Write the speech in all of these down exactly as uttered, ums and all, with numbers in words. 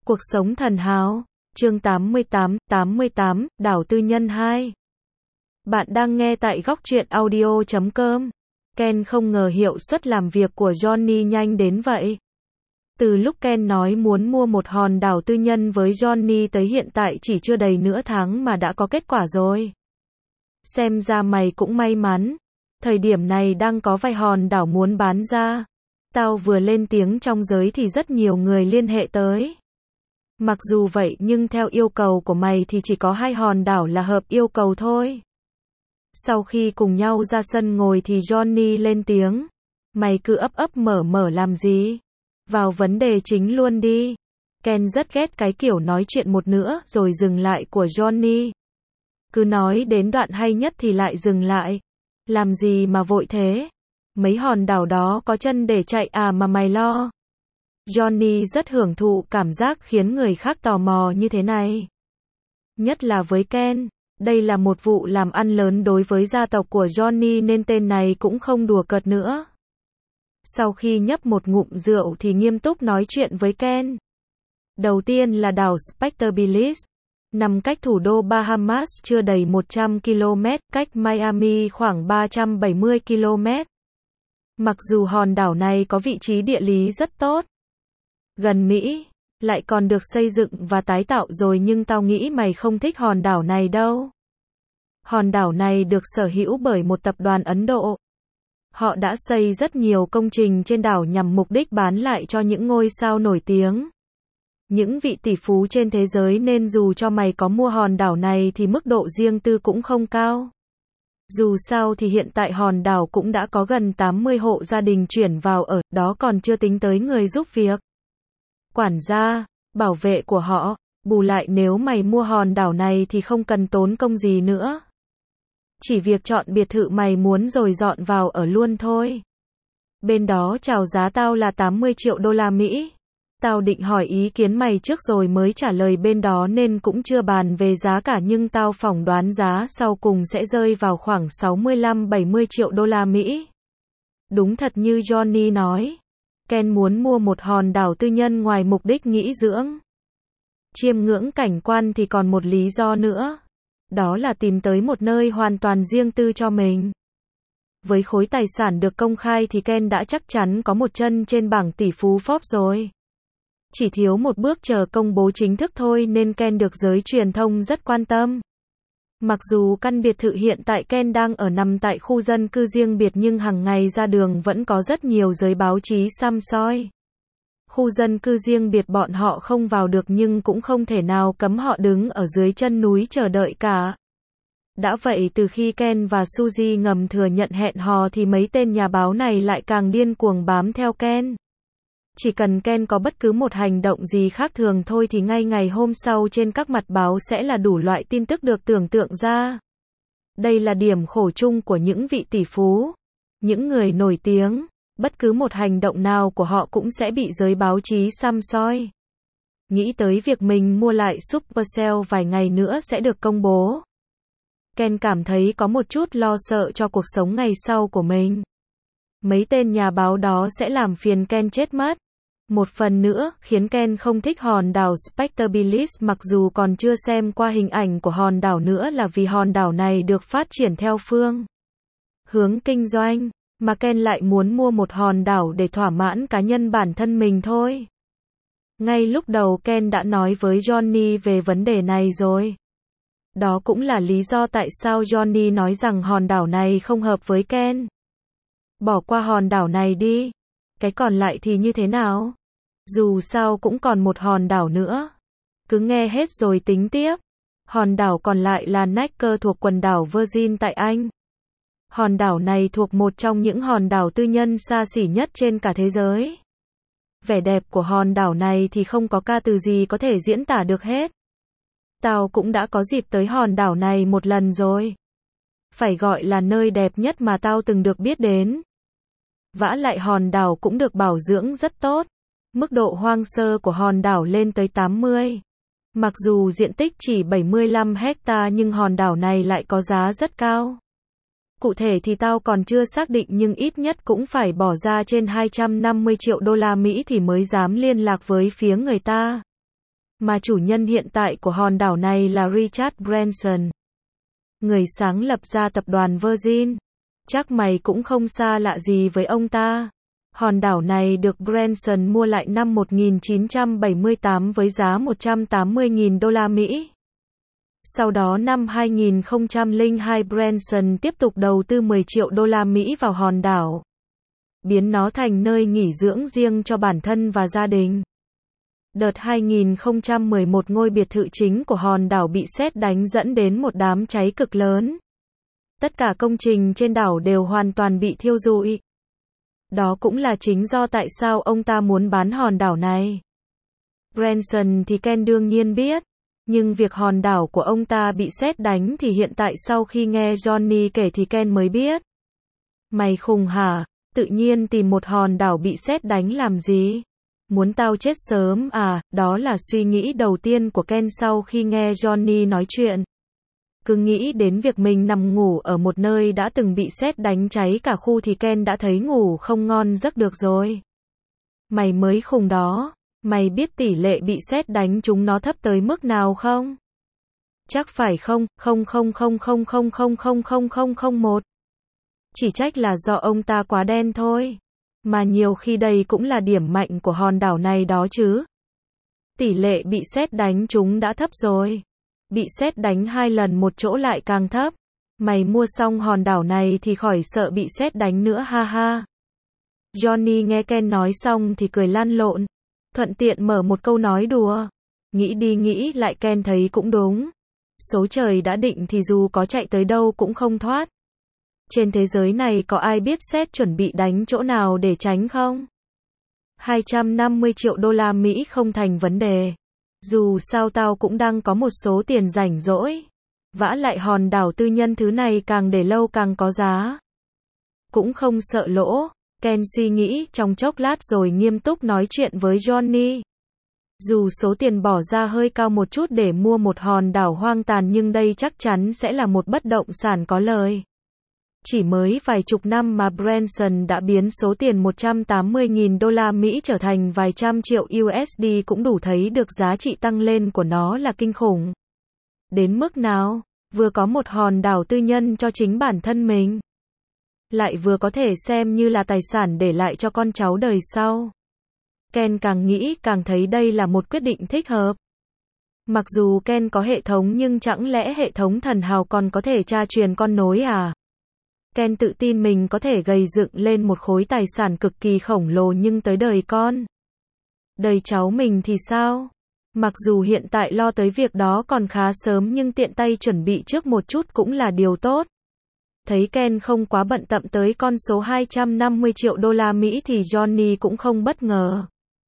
Cuộc sống thần háo, chương tám mươi tám, tám mươi tám, đảo tư nhân hai. Bạn đang nghe tại góc truyện audio chấm com. Ken không ngờ hiệu suất làm việc của Johnny nhanh đến vậy. Từ lúc Ken nói muốn mua một hòn đảo tư nhân với Johnny tới hiện tại chỉ chưa đầy nửa tháng mà đã có kết quả rồi. Xem ra mày cũng may mắn. Thời điểm này đang có vài hòn đảo muốn bán ra. Tao vừa lên tiếng trong giới thì rất nhiều người liên hệ tới. Mặc dù vậy nhưng theo yêu cầu của mày thì chỉ có hai hòn đảo là hợp yêu cầu thôi. Sau khi cùng nhau ra sân ngồi thì Johnny lên tiếng. Mày cứ ấp ấp mở mở làm gì? Vào vấn đề chính luôn đi. Ken rất ghét cái kiểu nói chuyện một nữa rồi dừng lại của Johnny. Cứ nói đến đoạn hay nhất thì lại dừng lại. Làm gì mà vội thế? Mấy hòn đảo đó có chân để chạy à mà mày lo? Johnny rất hưởng thụ cảm giác khiến người khác tò mò như thế này. Nhất là với Ken, đây là một vụ làm ăn lớn đối với gia tộc của Johnny nên tên này cũng không đùa cợt nữa. Sau khi nhấp một ngụm rượu thì nghiêm túc nói chuyện với Ken. Đầu tiên là đảo Spectre Billis, nằm cách thủ đô Bahamas chưa đầy một trăm ki lô mét, cách Miami khoảng ba trăm bảy mươi ki lô mét. Mặc dù hòn đảo này có vị trí địa lý rất tốt, gần Mỹ, lại còn được xây dựng và tái tạo rồi nhưng tao nghĩ mày không thích hòn đảo này đâu. Hòn đảo này được sở hữu bởi một tập đoàn Ấn Độ. Họ đã xây rất nhiều công trình trên đảo nhằm mục đích bán lại cho những ngôi sao nổi tiếng. Những vị tỷ phú trên thế giới nên dù cho mày có mua hòn đảo này thì mức độ riêng tư cũng không cao. Dù sao thì hiện tại hòn đảo cũng đã có gần tám mươi hộ gia đình chuyển vào ở, đó còn chưa tính tới người giúp việc, quản gia, bảo vệ của họ. Bù lại nếu mày mua hòn đảo này thì không cần tốn công gì nữa. Chỉ việc chọn biệt thự mày muốn rồi dọn vào ở luôn thôi. Bên đó chào giá tao là tám mươi triệu đô la Mỹ. Tao định hỏi ý kiến mày trước rồi mới trả lời bên đó nên cũng chưa bàn về giá cả nhưng tao phỏng đoán giá sau cùng sẽ rơi vào khoảng sáu mươi lăm bảy mươi triệu đô la Mỹ. Đúng thật như Johnny nói. Ken muốn mua một hòn đảo tư nhân ngoài mục đích nghỉ dưỡng, chiêm ngưỡng cảnh quan thì còn một lý do nữa. Đó là tìm tới một nơi hoàn toàn riêng tư cho mình. Với khối tài sản được công khai thì Ken đã chắc chắn có một chân trên bảng tỷ phú Forbes rồi. Chỉ thiếu một bước chờ công bố chính thức thôi nên Ken được giới truyền thông rất quan tâm. Mặc dù căn biệt thự hiện tại Ken đang ở nằm tại khu dân cư riêng biệt nhưng hàng ngày ra đường vẫn có rất nhiều giới báo chí săm soi. Khu dân cư riêng biệt bọn họ không vào được nhưng cũng không thể nào cấm họ đứng ở dưới chân núi chờ đợi cả. Đã vậy từ khi Ken và Suzy ngầm thừa nhận hẹn hò thì mấy tên nhà báo này lại càng điên cuồng bám theo Ken. Chỉ cần Ken có bất cứ một hành động gì khác thường thôi thì ngay ngày hôm sau trên các mặt báo sẽ là đủ loại tin tức được tưởng tượng ra. Đây là điểm khổ chung của những vị tỷ phú, những người nổi tiếng. Bất cứ một hành động nào của họ cũng sẽ bị giới báo chí săm soi. Nghĩ tới việc mình mua lại Supercell vài ngày nữa sẽ được công bố, Ken cảm thấy có một chút lo sợ cho cuộc sống ngày sau của mình. Mấy tên nhà báo đó sẽ làm phiền Ken chết mất. Một phần nữa, khiến Ken không thích hòn đảo Spectre Billis mặc dù còn chưa xem qua hình ảnh của hòn đảo nữa là vì hòn đảo này được phát triển theo phương hướng kinh doanh. Mà Ken lại muốn mua một hòn đảo để thỏa mãn cá nhân bản thân mình thôi. Ngay lúc đầu Ken đã nói với Johnny về vấn đề này rồi. Đó cũng là lý do tại sao Johnny nói rằng hòn đảo này không hợp với Ken. Bỏ qua hòn đảo này đi. Cái còn lại thì như thế nào? Dù sao cũng còn một hòn đảo nữa. Cứ nghe hết rồi tính tiếp. Hòn đảo còn lại là Necker thuộc quần đảo Virgin tại Anh. Hòn đảo này thuộc một trong những hòn đảo tư nhân xa xỉ nhất trên cả thế giới. Vẻ đẹp của hòn đảo này thì không có ca từ gì có thể diễn tả được hết. Tao cũng đã có dịp tới hòn đảo này một lần rồi. Phải gọi là nơi đẹp nhất mà tao từng được biết đến. Vả lại hòn đảo cũng được bảo dưỡng rất tốt. Mức độ hoang sơ của hòn đảo lên tới tám mươi. Mặc dù diện tích chỉ bảy mươi lăm héc-ta nhưng hòn đảo này lại có giá rất cao. Cụ thể thì tao còn chưa xác định nhưng ít nhất cũng phải bỏ ra trên hai trăm năm mươi triệu đô la Mỹ thì mới dám liên lạc với phía người ta. Mà chủ nhân hiện tại của hòn đảo này là Richard Branson, người sáng lập ra tập đoàn Virgin. Chắc mày cũng không xa lạ gì với ông ta. Hòn đảo này được Branson mua lại năm một nghìn chín trăm bảy mươi tám với giá một trăm tám mươi nghìn đô la Mỹ. Sau đó năm hai nghìn không trăm lẻ hai Branson tiếp tục đầu tư mười triệu đô la Mỹ vào hòn đảo, biến nó thành nơi nghỉ dưỡng riêng cho bản thân và gia đình. Đợt hai nghìn không trăm mười một ngôi biệt thự chính của hòn đảo bị sét đánh dẫn đến một đám cháy cực lớn. Tất cả công trình trên đảo đều hoàn toàn bị thiêu rụi. Đó cũng là chính do tại sao ông ta muốn bán hòn đảo này. Branson thì Ken đương nhiên biết, nhưng việc hòn đảo của ông ta bị sét đánh thì hiện tại sau khi nghe Johnny kể thì Ken mới biết. Mày khùng hả? Tự nhiên tìm một hòn đảo bị sét đánh làm gì? Muốn tao chết sớm à? Đó là suy nghĩ đầu tiên của Ken sau khi nghe Johnny nói chuyện. Cứ nghĩ đến việc mình nằm ngủ ở một nơi đã từng bị sét đánh cháy cả khu thì Ken đã thấy ngủ không ngon giấc được rồi. Mày mới khùng đó. Mày biết tỷ lệ bị sét đánh chúng nó thấp tới mức nào không? Chắc phải không, không không không không không không không không không không một. Chỉ trách là do ông ta quá đen thôi. Mà nhiều khi đây cũng là điểm mạnh của hòn đảo này đó chứ. Tỷ lệ bị sét đánh chúng đã thấp rồi. Bị sét đánh hai lần một chỗ lại càng thấp. Mày mua xong hòn đảo này thì khỏi sợ bị sét đánh nữa ha ha. Johnny nghe Ken nói xong thì cười lăn lộn. Thuận tiện mở một câu nói đùa. Nghĩ đi nghĩ lại Ken thấy cũng đúng. Số trời đã định thì dù có chạy tới đâu cũng không thoát. Trên thế giới này có ai biết sét chuẩn bị đánh chỗ nào để tránh không? hai trăm năm mươi triệu đô la Mỹ không thành vấn đề. Dù sao tao cũng đang có một số tiền rảnh rỗi. Vả lại hòn đảo tư nhân thứ này càng để lâu càng có giá. Cũng không sợ lỗ. Ken suy nghĩ trong chốc lát rồi nghiêm túc nói chuyện với Johnny. Dù số tiền bỏ ra hơi cao một chút để mua một hòn đảo hoang tàn nhưng đây chắc chắn sẽ là một bất động sản có lời. Chỉ mới vài chục năm mà Branson đã biến số tiền một trăm tám mươi nghìn đô la Mỹ trở thành vài trăm triệu u ét đê cũng đủ thấy được giá trị tăng lên của nó là kinh khủng. Đến mức nào, vừa có một hòn đảo tư nhân cho chính bản thân mình, lại vừa có thể xem như là tài sản để lại cho con cháu đời sau. Ken càng nghĩ càng thấy đây là một quyết định thích hợp. Mặc dù Ken có hệ thống nhưng chẳng lẽ hệ thống thần hào còn có thể tra truyền con nối à? Ken tự tin mình có thể gây dựng lên một khối tài sản cực kỳ khổng lồ nhưng tới đời con, đời cháu mình thì sao? Mặc dù hiện tại lo tới việc đó còn khá sớm nhưng tiện tay chuẩn bị trước một chút cũng là điều tốt. Thấy Ken không quá bận tâm tới con số hai trăm năm mươi triệu đô la Mỹ thì Johnny cũng không bất ngờ.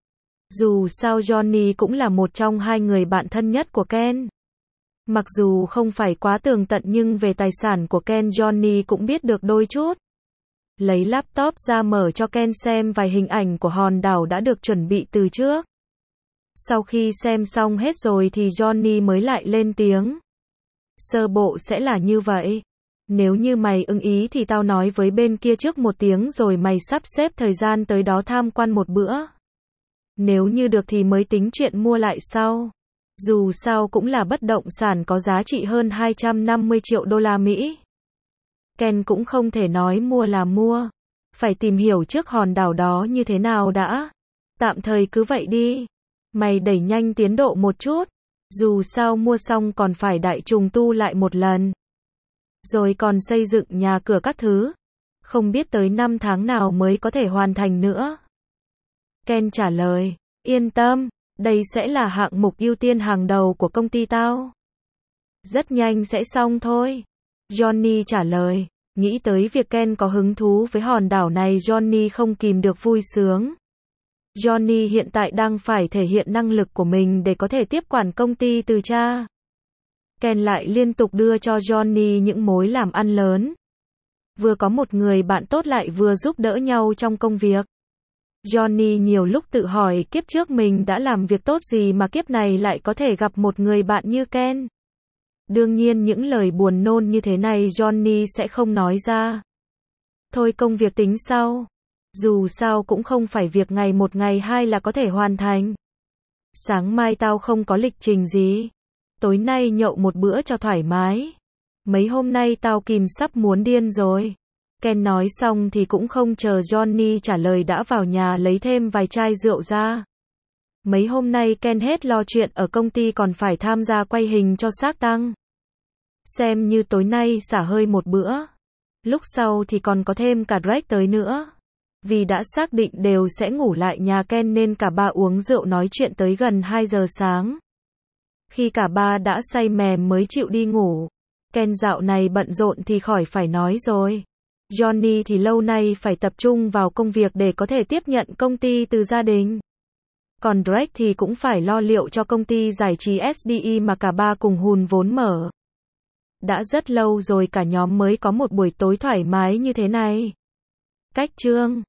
Dù sao Johnny cũng là một trong hai người bạn thân nhất của Ken. Mặc dù không phải quá tường tận nhưng về tài sản của Ken Johnny cũng biết được đôi chút. Lấy laptop ra mở cho Ken xem vài hình ảnh của hòn đảo đã được chuẩn bị từ trước. Sau khi xem xong hết rồi thì Johnny mới lại lên tiếng. Sơ bộ sẽ là như vậy. Nếu như mày ưng ý thì tao nói với bên kia trước một tiếng rồi mày sắp xếp thời gian tới đó tham quan một bữa. Nếu như được thì mới tính chuyện mua lại sau. Dù sao cũng là bất động sản có giá trị hơn hai trăm năm mươi triệu đô la Mỹ. Ken cũng không thể nói mua là mua. Phải tìm hiểu trước hòn đảo đó như thế nào đã. Tạm thời cứ vậy đi. Mày đẩy nhanh tiến độ một chút. Dù sao mua xong còn phải đại trùng tu lại một lần. Rồi còn xây dựng nhà cửa các thứ. Không biết tới năm tháng nào mới có thể hoàn thành nữa. Ken trả lời, yên tâm, đây sẽ là hạng mục ưu tiên hàng đầu của công ty tao. Rất nhanh sẽ xong thôi. Johnny trả lời, nghĩ tới việc Ken có hứng thú với hòn đảo này Johnny không kìm được vui sướng. Johnny hiện tại đang phải thể hiện năng lực của mình để có thể tiếp quản công ty từ cha. Ken lại liên tục đưa cho Johnny những mối làm ăn lớn. Vừa có một người bạn tốt lại vừa giúp đỡ nhau trong công việc. Johnny nhiều lúc tự hỏi kiếp trước mình đã làm việc tốt gì mà kiếp này lại có thể gặp một người bạn như Ken. Đương nhiên những lời buồn nôn như thế này Johnny sẽ không nói ra. Thôi công việc tính sau. Dù sao cũng không phải việc ngày một ngày hai là có thể hoàn thành. Sáng mai tao không có lịch trình gì. Tối nay nhậu một bữa cho thoải mái. Mấy hôm nay tao kìm sắp muốn điên rồi. Ken nói xong thì cũng không chờ Johnny trả lời đã vào nhà lấy thêm vài chai rượu ra. Mấy hôm nay Ken hết lo chuyện ở công ty còn phải tham gia quay hình cho xác tăng. Xem như tối nay xả hơi một bữa. Lúc sau thì còn có thêm cả Drake tới nữa. Vì đã xác định đều sẽ ngủ lại nhà Ken nên cả ba uống rượu nói chuyện tới gần hai giờ sáng. Khi cả ba đã say mềm mới chịu đi ngủ. Ken dạo này bận rộn thì khỏi phải nói rồi. Johnny thì lâu nay phải tập trung vào công việc để có thể tiếp nhận công ty từ gia đình. Còn Drake thì cũng phải lo liệu cho công ty giải trí ét đê e mà cả ba cùng hùn vốn mở. Đã rất lâu rồi cả nhóm mới có một buổi tối thoải mái như thế này. Cách chương